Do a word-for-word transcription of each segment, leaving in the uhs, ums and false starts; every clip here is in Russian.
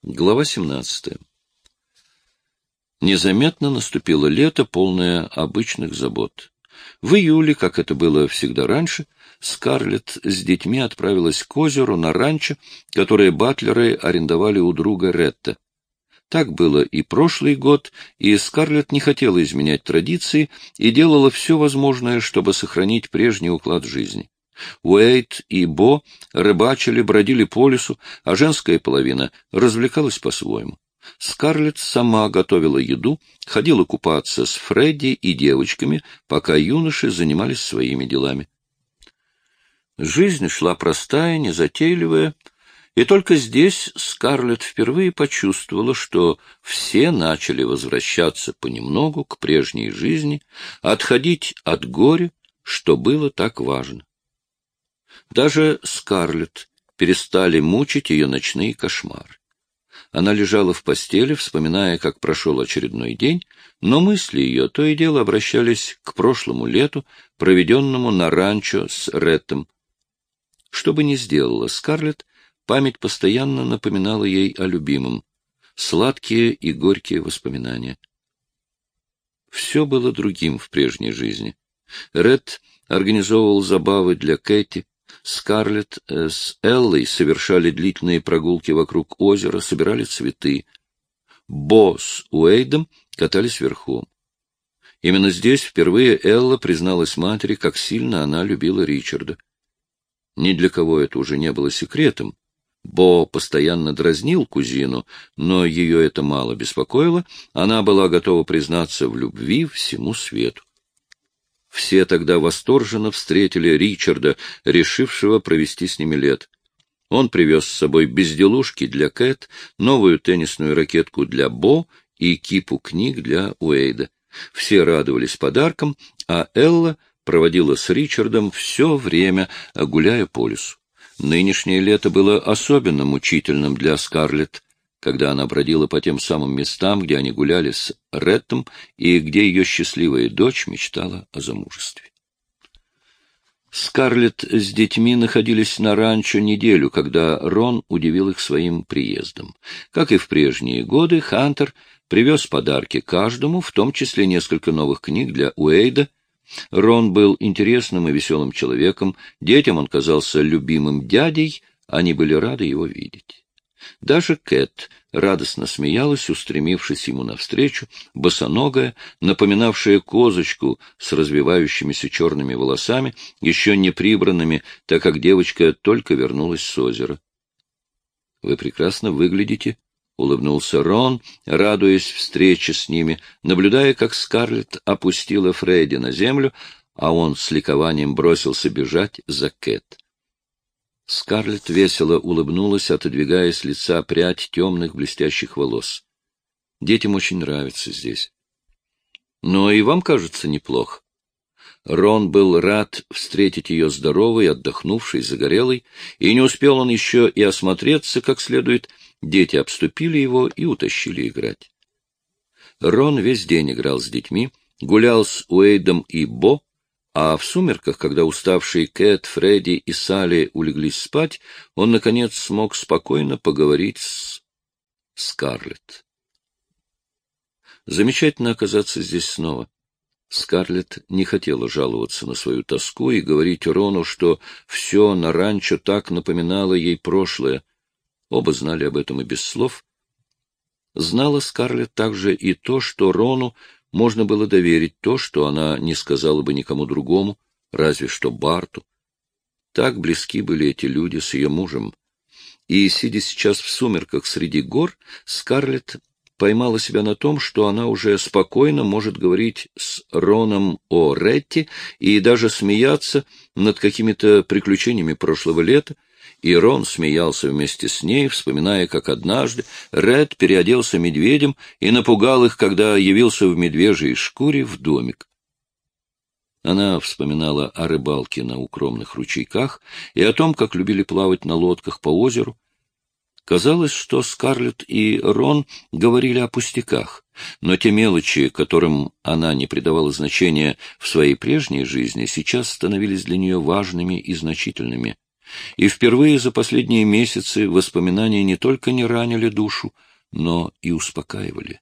Глава семнадцатая. Незаметно наступило лето, полное обычных забот. В июле, как это было всегда раньше, Скарлетт с детьми отправилась к озеру на ранчо, которое батлеры арендовали у друга Ретта. Так было и прошлый год, и Скарлетт не хотела изменять традиции и делала все возможное, чтобы сохранить прежний уклад жизни. Уэйд и Бо рыбачили, бродили по лесу, а женская половина развлекалась по-своему. Скарлетт сама готовила еду, ходила купаться с Фредди и девочками, пока юноши занимались своими делами. Жизнь шла простая, незатейливая, и только здесь Скарлетт впервые почувствовала, что все начали возвращаться понемногу к прежней жизни, отходить от горя, что было так важно. Даже Скарлетт перестали мучить ее ночные кошмары. Она лежала в постели, вспоминая, как прошел очередной день, но мысли ее то и дело обращались к прошлому лету, проведенному на ранчо с Реттом. Что бы ни сделала Скарлетт, память постоянно напоминала ей о любимом, сладкие и горькие воспоминания. Все было другим в прежней жизни. Ретт организовывал забавы для Кэти, Скарлетт с Эллой совершали длительные прогулки вокруг озера, собирали цветы. Бо с Уэйдом катались верхом. Именно здесь впервые Элла призналась матери, как сильно она любила Ричарда. Ни для кого это уже не было секретом. Бо постоянно дразнил кузину, но ее это мало беспокоило, она была готова признаться в любви всему свету. Все тогда восторженно встретили Ричарда, решившего провести с ними лет. Он привез с собой безделушки для Кэт, новую теннисную ракетку для Бо и кипу книг для Уэйда. Все радовались подаркам, а Элла проводила с Ричардом все время, гуляя по лесу. Нынешнее лето было особенно мучительным для Скарлетт, когда она бродила по тем самым местам, где они гуляли с Реттом и где ее счастливая дочь мечтала о замужестве. Скарлетт с детьми находились на ранчо неделю, когда Рон удивил их своим приездом. Как и в прежние годы, Хантер привез подарки каждому, в том числе несколько новых книг для Уэйда. Рон был интересным и веселым человеком, детям он казался любимым дядей, они были рады его видеть. Даже Кэт радостно смеялась, устремившись ему навстречу, босоногая, напоминавшая козочку с развивающимися черными волосами, еще не прибранными, так как девочка только вернулась с озера. — Вы прекрасно выглядите, — улыбнулся Рон, радуясь встрече с ними, наблюдая, как Скарлетт опустила Фредди на землю, а он с ликованием бросился бежать за Кэт. Скарлетт весело улыбнулась, отодвигая с лица прядь темных блестящих волос. Детям очень нравится здесь. Но и вам кажется неплохо. Рон был рад встретить ее здоровой, отдохнувшей, загорелой, и не успел он еще и осмотреться как следует, дети обступили его и утащили играть. Рон весь день играл с детьми, гулял с Уэйдом и Бо, а в сумерках, когда уставшие Кэт, Фредди и Салли улеглись спать, он, наконец, смог спокойно поговорить с Скарлетт. Замечательно оказаться здесь снова. Скарлетт не хотела жаловаться на свою тоску и говорить Рону, что все на ранчо так напоминало ей прошлое. Оба знали об этом и без слов. Знала Скарлетт также и то, что Рону можно было доверить то, что она не сказала бы никому другому, разве что Барту. Так близки были эти люди с ее мужем. И, сидя сейчас в сумерках среди гор, Скарлетт поймала себя на том, что она уже спокойно может говорить с Роном о Ретте и даже смеяться над какими-то приключениями прошлого лета, и Рон смеялся вместе с ней, вспоминая, как однажды Ред переоделся медведем и напугал их, когда явился в медвежьей шкуре в домик. Она вспоминала о рыбалке на укромных ручейках и о том, как любили плавать на лодках по озеру. Казалось, что Скарлетт и Рон говорили о пустяках, но те мелочи, которым она не придавала значения в своей прежней жизни, сейчас становились для нее важными и значительными. И впервые за последние месяцы воспоминания не только не ранили душу, но и успокаивали.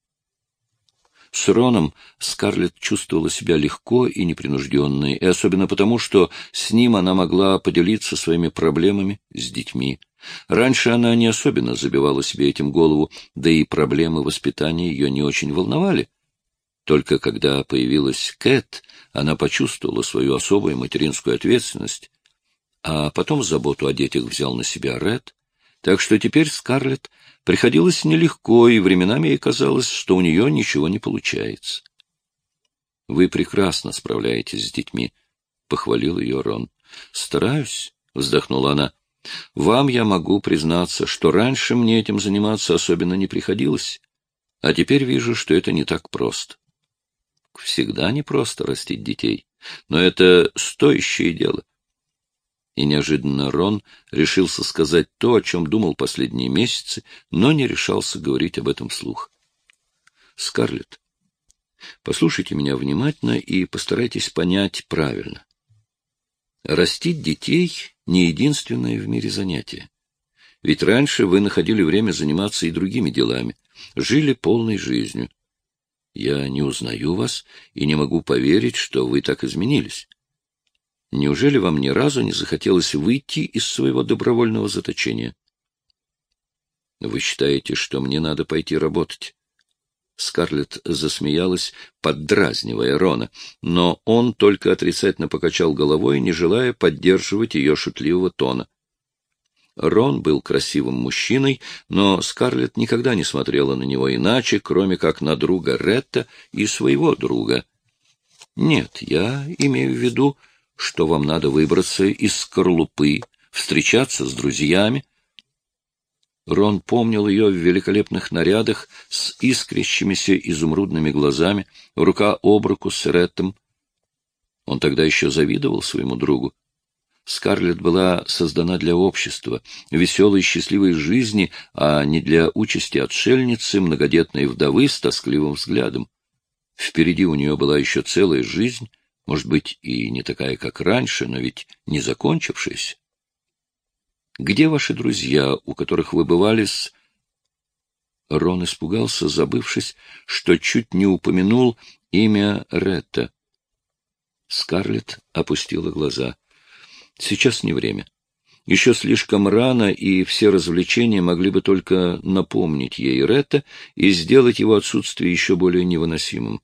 С Роном Скарлетт чувствовала себя легко и непринужденной, и особенно потому, что с ним она могла поделиться своими проблемами с детьми. Раньше она не особенно забивала себе этим голову, да и проблемы воспитания ее не очень волновали. Только когда появилась Кэт, она почувствовала свою особую материнскую ответственность, а потом заботу о детях взял на себя Ред, так что теперь Скарлетт приходилось нелегко, и временами ей казалось, что у нее ничего не получается. — Вы прекрасно справляетесь с детьми, — похвалил ее Рон. — Стараюсь, — вздохнула она. — Вам я могу признаться, что раньше мне этим заниматься особенно не приходилось, а теперь вижу, что это не так просто. Всегда непросто растить детей, но это стоящее дело. И неожиданно Рон решился сказать то, о чем думал последние месяцы, но не решался говорить об этом вслух. — Скарлетт, послушайте меня внимательно и постарайтесь понять правильно. Растить детей — не единственное в мире занятие. Ведь раньше вы находили время заниматься и другими делами, жили полной жизнью. Я не узнаю вас и не могу поверить, что вы так изменились. Неужели вам ни разу не захотелось выйти из своего добровольного заточения? Вы считаете, что мне надо пойти работать? Скарлетт засмеялась, поддразнивая Рона, но он только отрицательно покачал головой, не желая поддерживать ее шутливого тона. Рон был красивым мужчиной, но Скарлетт никогда не смотрела на него иначе, кроме как на друга Ретта и своего друга. Нет, я имею в виду, что вам надо выбраться из скорлупы, встречаться с друзьями. Рон помнил ее в великолепных нарядах с искрящимися изумрудными глазами, рука об руку с Реттом. Он тогда еще завидовал своему другу. Скарлетт была создана для общества, веселой и счастливой жизни, а не для участи отшельницы, многодетной вдовы с тоскливым взглядом. Впереди у нее была еще целая жизнь, может быть, и не такая, как раньше, но ведь не закончившаяся. Где ваши друзья, у которых вы бывали с... Рон испугался, забывшись, что чуть не упомянул имя Ретта. Скарлетт опустила глаза. Сейчас не время. Еще слишком рано, и все развлечения могли бы только напомнить ей Ретта и сделать его отсутствие еще более невыносимым.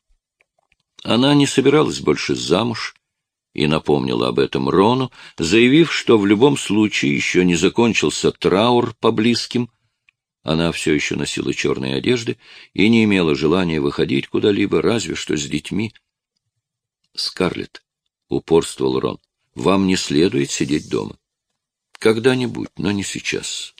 Она не собиралась больше замуж и напомнила об этом Рону, заявив, что в любом случае еще не закончился траур по близким. Она все еще носила черные одежды и не имела желания выходить куда-либо, разве что с детьми. — Скарлетт, — упорствовал Рон, — вам не следует сидеть дома. Когда-нибудь, но не сейчас.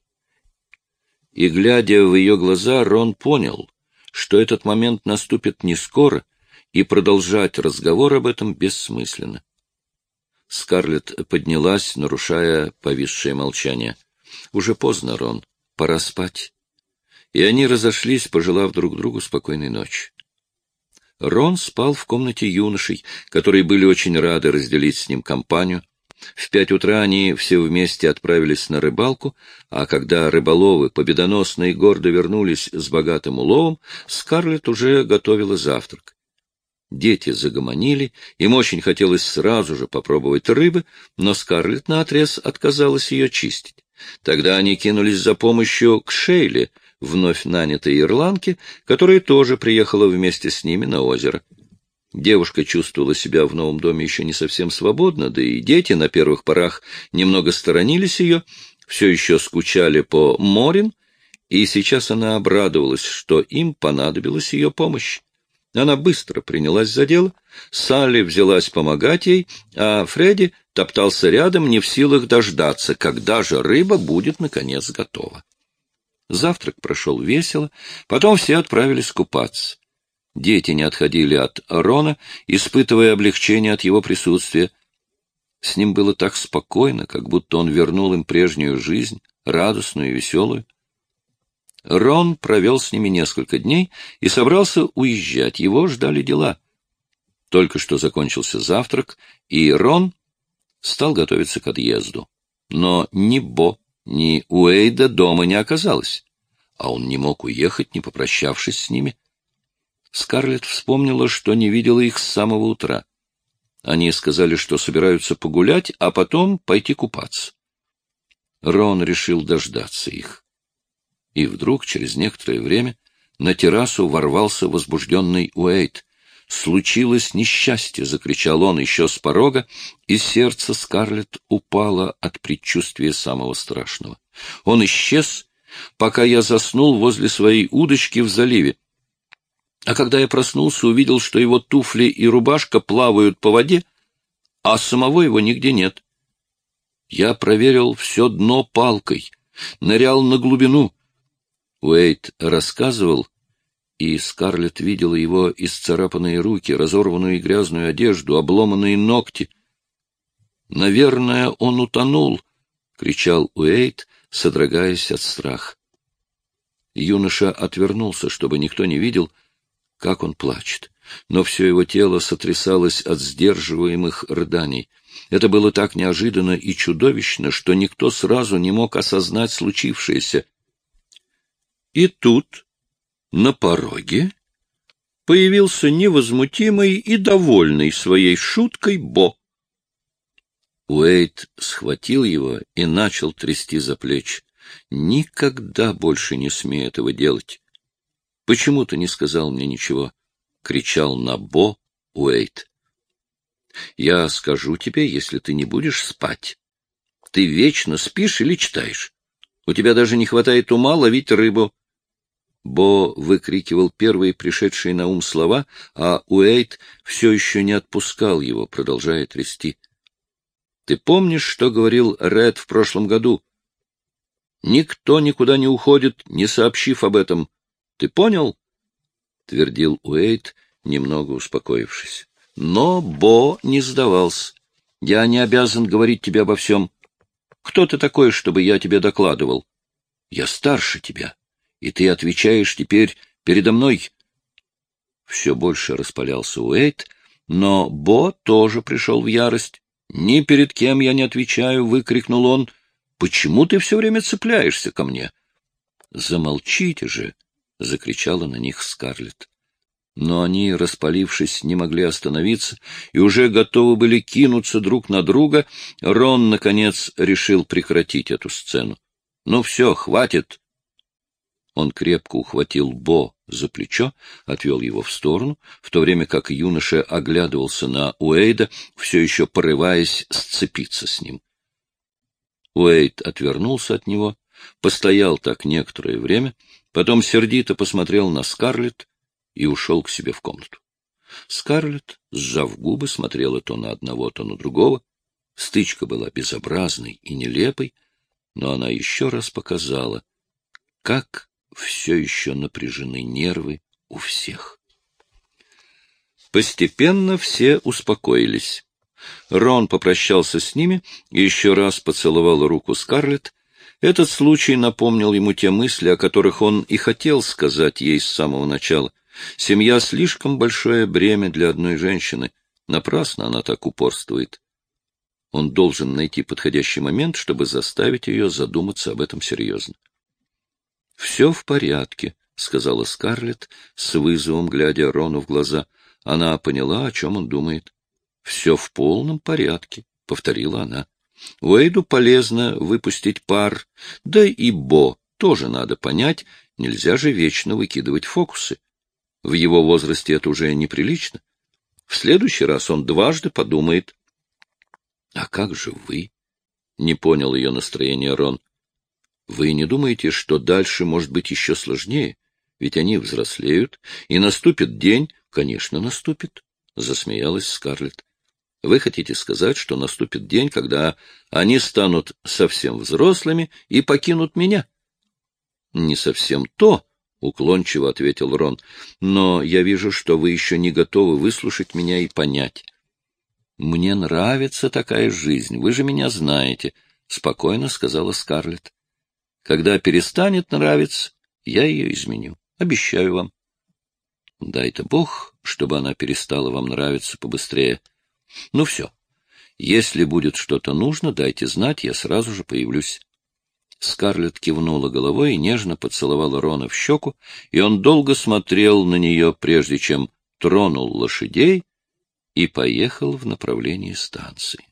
И, глядя в ее глаза, Рон понял, что этот момент наступит не скоро, и продолжать разговор об этом бессмысленно. Скарлетт поднялась, нарушая повисшее молчание. — Уже поздно, Рон, пора спать. И они разошлись, пожелав друг другу спокойной ночи. Рон спал в комнате юношей, которые были очень рады разделить с ним компанию. В пять утра они все вместе отправились на рыбалку, а когда рыболовы победоносно и гордо вернулись с богатым уловом, Скарлетт уже готовила завтрак. Дети загомонили, им очень хотелось сразу же попробовать рыбы, но Скарлетт наотрез отказалась ее чистить. Тогда они кинулись за помощью к Шейле, вновь нанятой ирландке, которая тоже приехала вместе с ними на озеро. Девушка чувствовала себя в новом доме еще не совсем свободно, да и дети на первых порах немного сторонились ее, все еще скучали по Морин, и сейчас она обрадовалась, что им понадобилась ее помощь. Она быстро принялась за дело, Салли взялась помогать ей, а Фредди топтался рядом, не в силах дождаться, когда же рыба будет, наконец, готова. Завтрак прошел весело, потом все отправились купаться. Дети не отходили от Рона, испытывая облегчение от его присутствия. С ним было так спокойно, как будто он вернул им прежнюю жизнь, радостную и веселую. Рон провел с ними несколько дней и собрался уезжать. Его ждали дела. Только что закончился завтрак, и Рон стал готовиться к отъезду. Но ни Бо, ни Уэйда дома не оказалось, а он не мог уехать, не попрощавшись с ними. Скарлетт вспомнила, что не видела их с самого утра. Они сказали, что собираются погулять, а потом пойти купаться. Рон решил дождаться их. И вдруг, через некоторое время, на террасу ворвался возбужденный Уэйд. «Случилось несчастье!» — закричал он еще с порога, и сердце Скарлетт упало от предчувствия самого страшного. Он исчез, пока я заснул возле своей удочки в заливе. А когда я проснулся, увидел, что его туфли и рубашка плавают по воде, а самого его нигде нет. Я проверил все дно палкой, нырял на глубину. Уэйд рассказывал, и Скарлетт видела его исцарапанные руки, разорванную и грязную одежду, обломанные ногти. «Наверное, он утонул!» — кричал Уэйд, содрогаясь от страха. Юноша отвернулся, чтобы никто не видел, как он плачет, но все его тело сотрясалось от сдерживаемых рыданий. Это было так неожиданно и чудовищно, что никто сразу не мог осознать случившееся. И тут, на пороге, появился невозмутимый и довольный своей шуткой Бо. Уэйд схватил его и начал трясти за плечи. «Никогда больше не смей этого делать. Почему ты не сказал мне ничего?» — кричал на Бо Уэйд. «Я скажу тебе, если ты не будешь спать. Ты вечно спишь или читаешь. У тебя даже не хватает ума ловить рыбу». Бо выкрикивал первые пришедшие на ум слова, а Уэйд все еще не отпускал его, продолжая трясти. «Ты помнишь, что говорил Ред в прошлом году? Никто никуда не уходит, не сообщив об этом. Ты понял?» — твердил Уэйд, немного успокоившись. Но Бо не сдавался. «Я не обязан говорить тебе обо всем. Кто ты такой, чтобы я тебе докладывал? Я старше тебя, и ты отвечаешь теперь передо мной». Все больше распалялся Уэйд, но Бо тоже пришел в ярость. «Ни перед кем я не отвечаю!» — выкрикнул он. «Почему ты все время цепляешься ко мне?» «Замолчите же!» — закричала на них Скарлетт. Но они, распалившись, не могли остановиться и уже готовы были кинуться друг на друга. Рон, наконец, решил прекратить эту сцену. «Ну все, хватит!» Он крепко ухватил Бо за плечо, отвел его в сторону, в то время как юноша оглядывался на Уэйда, все еще порываясь сцепиться с ним. Уэйд отвернулся от него, постоял так некоторое время, потом сердито посмотрел на Скарлетт и ушел к себе в комнату. Скарлетт, сжав губы, смотрела то на одного, то на другого. Стычка была безобразной и нелепой, но она еще раз показала, как все еще напряжены нервы у всех. Постепенно все успокоились. Рон попрощался с ними и еще раз поцеловал руку Скарлетт. Этот случай напомнил ему те мысли, о которых он и хотел сказать ей с самого начала. Семья — слишком большое бремя для одной женщины. Напрасно она так упорствует. Он должен найти подходящий момент, чтобы заставить ее задуматься об этом серьезно. — Все в порядке, — сказала Скарлетт, с вызовом глядя Рону в глаза. Она поняла, о чем он думает. — Все в полном порядке, — повторила она. — Уэйду полезно выпустить пар, да и Бо тоже надо понять, нельзя же вечно выкидывать фокусы. В его возрасте это уже неприлично. В следующий раз он дважды подумает. — А как же вы? — не понял ее настроение Рон. — Вы не думаете, что дальше может быть еще сложнее? Ведь они взрослеют, и наступит день... — Конечно, наступит, — засмеялась Скарлетт. — Вы хотите сказать, что наступит день, когда они станут совсем взрослыми и покинут меня? — Не совсем то, — уклончиво ответил Рон, — но я вижу, что вы еще не готовы выслушать меня и понять. — Мне нравится такая жизнь, вы же меня знаете, — спокойно сказала Скарлетт. — Когда перестанет нравиться, я ее изменю, обещаю вам. Дай-то Бог, чтобы она перестала вам нравиться побыстрее. Ну все, Если будет что-то нужно, дайте знать, я сразу же появлюсь. Скарлетт кивнула головой и нежно поцеловала Рона в щеку, и он долго смотрел на нее, прежде чем тронул лошадей и поехал в направлении станции.